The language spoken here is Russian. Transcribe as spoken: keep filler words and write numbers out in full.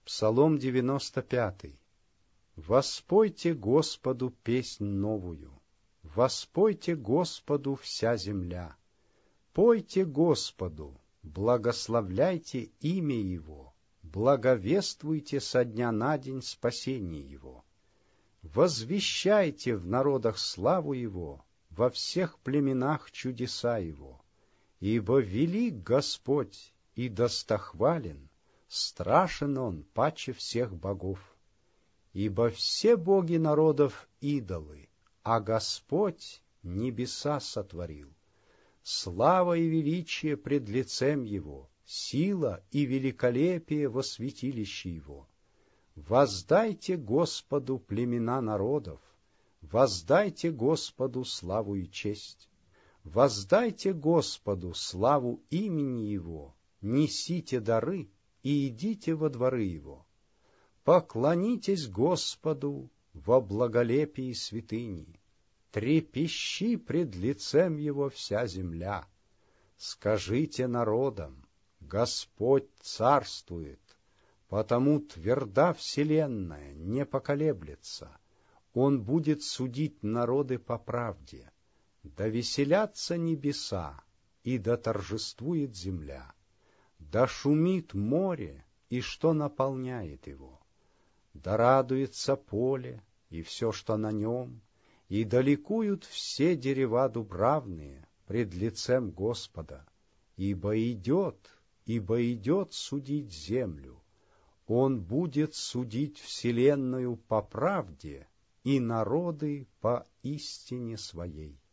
Псалом девяносто пятый. Воспойте Господу песнь новую, воспойте Господу вся земля. Пойте Господу, благословляйте имя Его, благовествуйте со дня на день спасение Его. Возвещайте в народах славу Его, во всех племенах чудеса Его. Ибо велик Господь и достохвален, страшен Он паче всех богов. Ибо все боги народов идолы, а Господь небеса сотворил. Слава и величие пред лицем Его, сила и великолепие во святилище Его. Воздайте Господу племена народов, воздайте Господу славу и честь. Воздайте Господу славу имени Его, несите дары и идите во дворы Его. Поклонитесь Господу во благолепии святыни, трепещи пред лицем Его вся земля. Скажите народам: Господь царствует, потому тверда вселенная, не поколеблется. Он будет судить народы по правде. Да веселятся небеса, и да торжествует земля. Да шумит море, и что наполняет его. Да радуется поле, и все, что на нем, и да ликуют все дерева дубравные пред лицем Господа. Ибо идет, ибо идет судить землю. Он будет судить вселенную по правде и народы по истине своей.